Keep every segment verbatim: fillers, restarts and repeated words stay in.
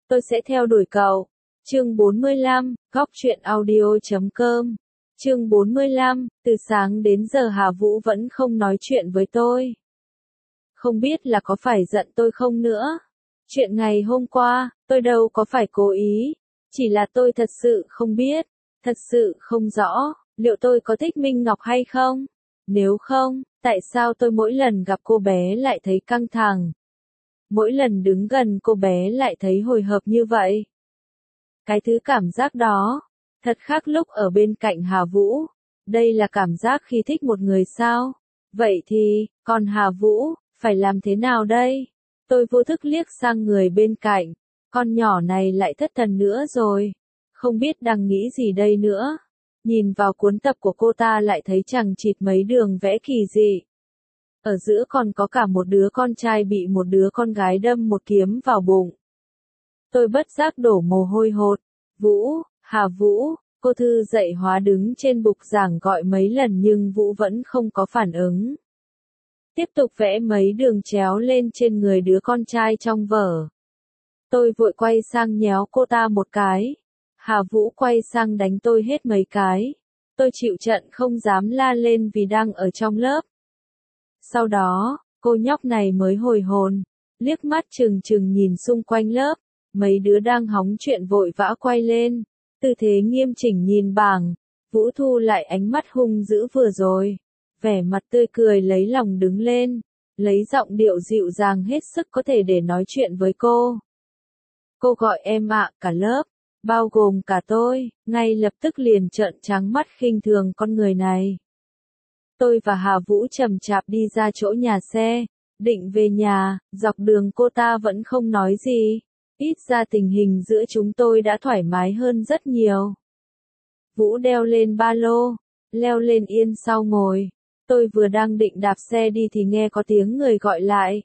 tôi sẽ theo đuổi cậu. Chương bốn mươi lăm, góc truyện audio chấm com. Chương bốn mươi lăm, từ sáng đến giờ Hà Vũ vẫn không nói chuyện với tôi. Không biết là có phải giận tôi không nữa. Chuyện ngày hôm qua, tôi đâu có phải cố ý. Chỉ là tôi thật sự không biết, thật sự không rõ, liệu tôi có thích Minh Ngọc hay không? Nếu không, tại sao tôi mỗi lần gặp cô bé lại thấy căng thẳng? Mỗi lần đứng gần cô bé lại thấy hồi hộp như vậy? Cái thứ cảm giác đó, thật khác lúc ở bên cạnh Hà Vũ. Đây là cảm giác khi thích một người sao? Vậy thì, còn Hà Vũ, phải làm thế nào đây? Tôi vô thức liếc sang người bên cạnh, con nhỏ này lại thất thần nữa rồi. Không biết đang nghĩ gì đây nữa. Nhìn vào cuốn tập của cô ta lại thấy chằng chịt mấy đường vẽ kỳ dị. Ở giữa còn có cả một đứa con trai bị một đứa con gái đâm một kiếm vào bụng. Tôi bất giác đổ mồ hôi hột. Vũ, Hà Vũ, cô Thư dạy hóa đứng trên bục giảng gọi mấy lần nhưng Vũ vẫn không có phản ứng. Tiếp tục vẽ mấy đường chéo lên trên người đứa con trai trong vở. Tôi vội quay sang nhéo cô ta một cái. Hà Vũ quay sang đánh tôi hết mấy cái. Tôi chịu trận không dám la lên vì đang ở trong lớp. Sau đó, cô nhóc này mới hồi hồn, liếc mắt trừng trừng nhìn xung quanh lớp. Mấy đứa đang hóng chuyện vội vã quay lên, tư thế nghiêm chỉnh nhìn bảng. Vũ thu lại ánh mắt hung dữ vừa rồi, vẻ mặt tươi cười lấy lòng đứng lên, lấy giọng điệu dịu dàng hết sức có thể để nói chuyện với cô. Cô gọi em ạ, cả lớp, bao gồm cả tôi, ngay lập tức liền trợn trắng mắt khinh thường con người này. Tôi và Hà Vũ chậm chạp đi ra chỗ nhà xe, định về nhà, dọc đường cô ta vẫn không nói gì. Ít ra tình hình giữa chúng tôi đã thoải mái hơn rất nhiều. Vũ đeo lên ba lô, leo lên yên sau ngồi. Tôi vừa đang định đạp xe đi thì nghe có tiếng người gọi lại.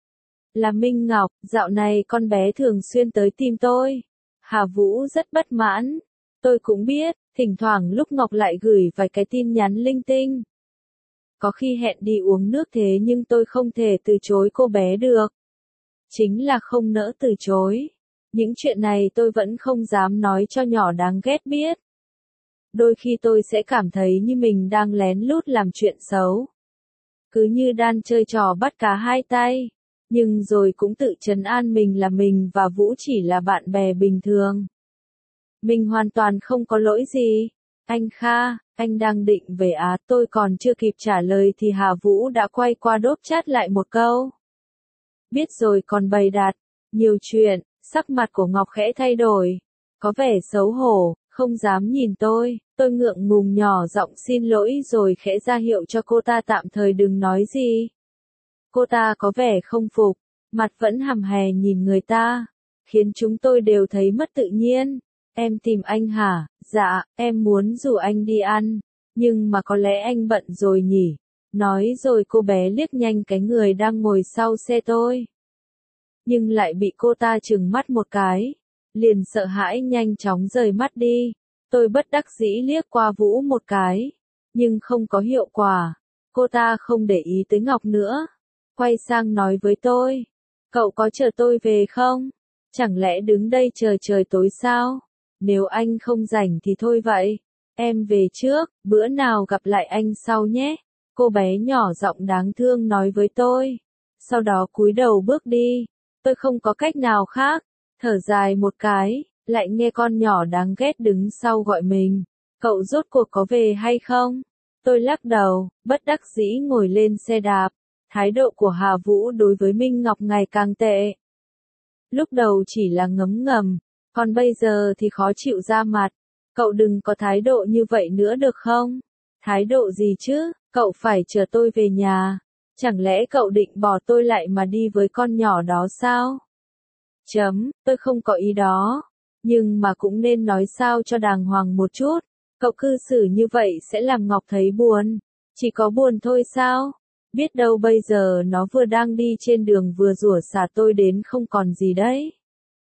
Là Minh Ngọc, dạo này con bé thường xuyên tới tìm tôi. Hà Vũ rất bất mãn. Tôi cũng biết, thỉnh thoảng lúc Ngọc lại gửi vài cái tin nhắn linh tinh. Có khi hẹn đi uống nước thế nhưng tôi không thể từ chối cô bé được. Chính là không nỡ từ chối. Những chuyện này tôi vẫn không dám nói cho nhỏ đáng ghét biết. Đôi khi tôi sẽ cảm thấy như mình đang lén lút làm chuyện xấu. Cứ như đang chơi trò bắt cá hai tay. Nhưng rồi cũng tự trấn an mình là mình và Vũ chỉ là bạn bè bình thường. Mình hoàn toàn không có lỗi gì. Anh Kha, anh đang định về Á, tôi còn chưa kịp trả lời thì Hà Vũ đã quay qua đốp chat lại một câu. Biết rồi còn bày đặt, nhiều chuyện, sắc mặt của Ngọc khẽ thay đổi, có vẻ xấu hổ, không dám nhìn tôi, tôi ngượng ngùng nhỏ giọng xin lỗi rồi khẽ ra hiệu cho cô ta tạm thời đừng nói gì. Cô ta có vẻ không phục, mặt vẫn hầm hè nhìn người ta, khiến chúng tôi đều thấy mất tự nhiên. Em tìm anh hả? Dạ, em muốn rủ anh đi ăn, nhưng mà có lẽ anh bận rồi nhỉ. Nói rồi cô bé liếc nhanh cái người đang ngồi sau xe tôi. Nhưng lại bị cô ta trừng mắt một cái. Liền sợ hãi nhanh chóng rời mắt đi. Tôi bất đắc dĩ liếc qua Vũ một cái. Nhưng không có hiệu quả. Cô ta không để ý tới Ngọc nữa. Quay sang nói với tôi. Cậu có chờ tôi về không? Chẳng lẽ đứng đây chờ trời tối sao? Nếu anh không rảnh thì thôi vậy. Em về trước, bữa nào gặp lại anh sau nhé. Cô bé nhỏ giọng đáng thương nói với tôi. Sau đó cúi đầu bước đi. Tôi không có cách nào khác. Thở dài một cái, lại nghe con nhỏ đáng ghét đứng sau gọi mình. Cậu rốt cuộc có về hay không? Tôi lắc đầu, bất đắc dĩ ngồi lên xe đạp. Thái độ của Hà Vũ đối với Minh Ngọc ngày càng tệ. Lúc đầu chỉ là ngấm ngầm, còn bây giờ thì khó chịu ra mặt. Cậu đừng có thái độ như vậy nữa được không? Thái độ gì chứ? Cậu phải chờ tôi về nhà. Chẳng lẽ cậu định bỏ tôi lại mà đi với con nhỏ đó sao? Chấm, tôi không có ý đó. Nhưng mà cũng nên nói sao cho đàng hoàng một chút. Cậu cư xử như vậy sẽ làm Ngọc thấy buồn. Chỉ có buồn thôi sao? Biết đâu bây giờ nó vừa đang đi trên đường vừa rủa xả tôi đến không còn gì đấy.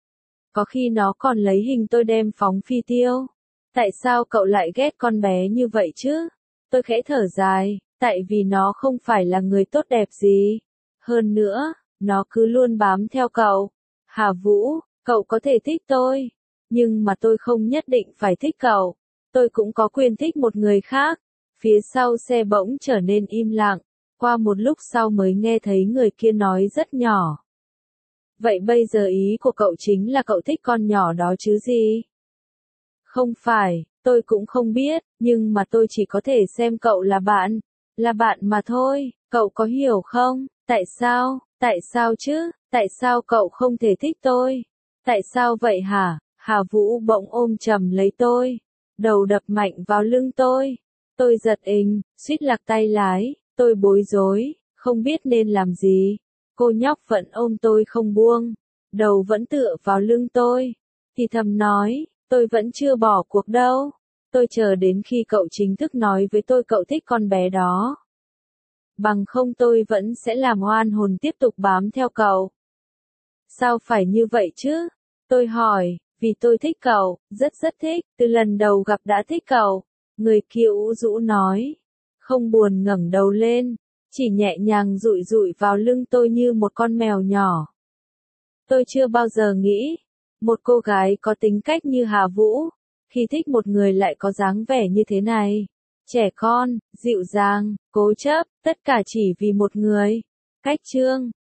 Có khi nó còn lấy hình tôi đem phóng phi tiêu. Tại sao cậu lại ghét con bé như vậy chứ? Tôi khẽ thở dài, tại vì nó không phải là người tốt đẹp gì. Hơn nữa, nó cứ luôn bám theo cậu. Hà Vũ, Cậu có thể thích tôi, nhưng mà tôi không nhất định phải thích cậu. Tôi cũng có quyền thích một người khác. Phía sau xe bỗng trở nên im lặng, qua một lúc sau mới nghe thấy người kia nói rất nhỏ. Vậy bây giờ ý của cậu chính là cậu thích con nhỏ đó chứ gì? Không phải, tôi cũng không biết, nhưng mà tôi chỉ có thể xem cậu là bạn, là bạn mà thôi, cậu có hiểu không? Tại sao? Tại sao chứ? Tại sao cậu không thể thích tôi? Tại sao vậy hả? Hà Vũ bỗng ôm chầm lấy tôi, đầu đập mạnh vào lưng tôi. Tôi giật mình, suýt lạc tay lái, tôi bối rối, không biết nên làm gì. Cô nhóc vẫn ôm tôi không buông, đầu vẫn tựa vào lưng tôi, thì thầm nói, tôi vẫn chưa bỏ cuộc đâu. Tôi chờ đến khi cậu chính thức nói với tôi cậu thích con bé đó. Bằng không tôi vẫn sẽ làm oan hồn tiếp tục bám theo cậu. Sao phải như vậy chứ? Tôi hỏi, vì tôi thích cậu, rất rất thích, từ lần đầu gặp đã thích cậu. Người kia ủ rũ nói, không buồn ngẩng đầu lên, chỉ nhẹ nhàng dụi dụi vào lưng tôi như một con mèo nhỏ. Tôi chưa bao giờ nghĩ, một cô gái có tính cách như Hà Vũ, khi thích một người lại có dáng vẻ như thế này. Trẻ con, dịu dàng, cố chấp, tất cả chỉ vì một người. Cách chương